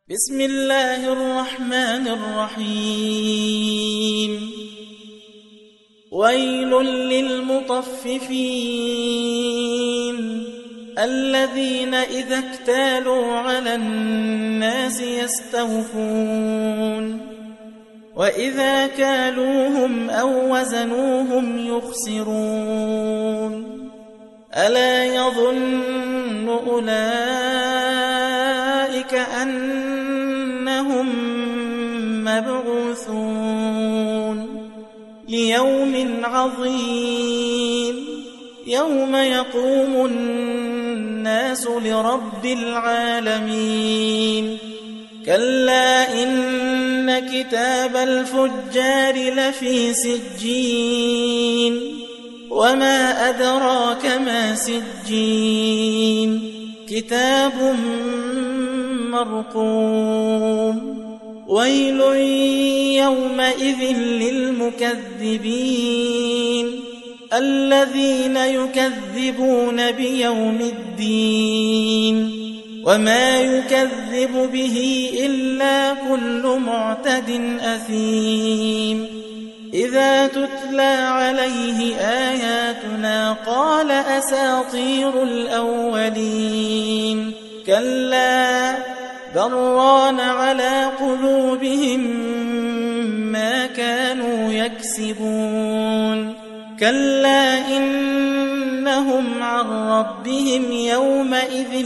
بسم الله الرحمن الرحيم ويل للمطففين الذين إذا اكتالوا على الناس يستوفون وإذا كالوهم أو وزنوهم يخسرون ألا يظن أولئك أنهم مبعوثون ليوم عظيم يوم يقوم الناس لرب العالمين كلا إن كتاب الفجار لفي سجين وما أدراك ما سجين كتاب مرقوم ويل يومئذ للمكذبين الذين يكذبون بيوم الدين وما يكذب به إلا كل معتد أثيم إذا تتلى عليه آياتنا قال أساطير الأولين كلا بل ران على قلوبهم ما كانوا يكسبون كلا إنهم عن ربهم يومئذ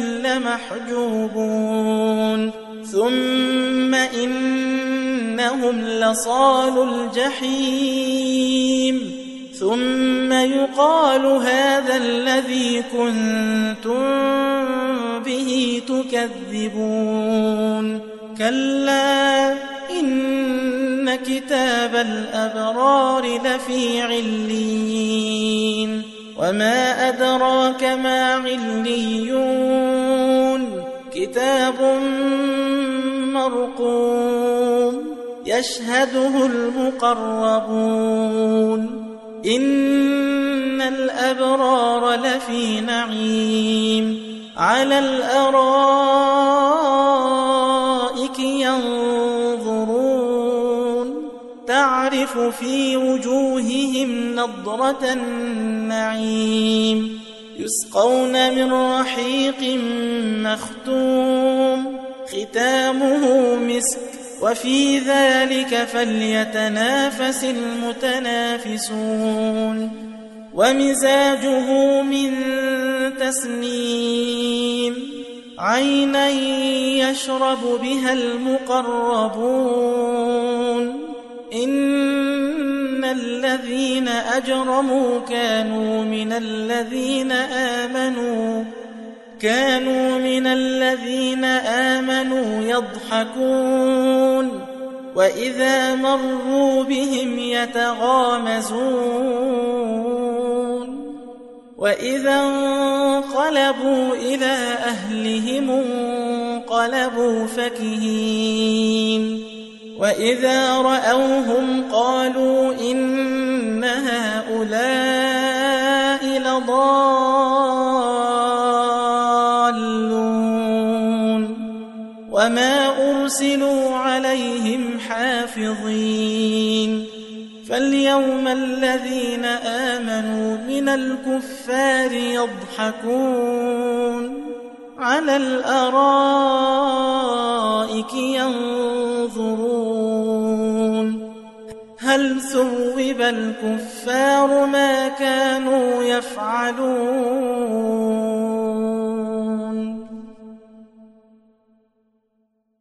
لمحجوبون ثم إنهم لصالوا الجحيم ثم يقال هذا الذي كنتم به تكذبون كلا إن كتاب الأبرار لفي عليين وما أدراك ما عليون كتاب مرقوم يشهده المقربون إن الأبرار لفي نعيم على الأرائك ينظرون تعرف في وجوههم نضرة النعيم يسقون من رحيق مختوم ختامه مسك وفي ذلك فليتنافس المتنافسون ومزاجه من تسنيم عينا يشرب بها المقربون إن الذين أجرموا كانوا من الذين آمنوا يضحكون وإذا مروا بهم يتغامزون وإذا انقلبوا إلى أهلهم انقلبوا فكهين وإذا رأوهم قالوا إن هؤلاء لضالون وما أرسلوا عليهم حافظين فاليوم الذين آمنوا من الكفار يضحكون على الأرائك ينظرون هل ثوب الكفار ما كانوا يفعلون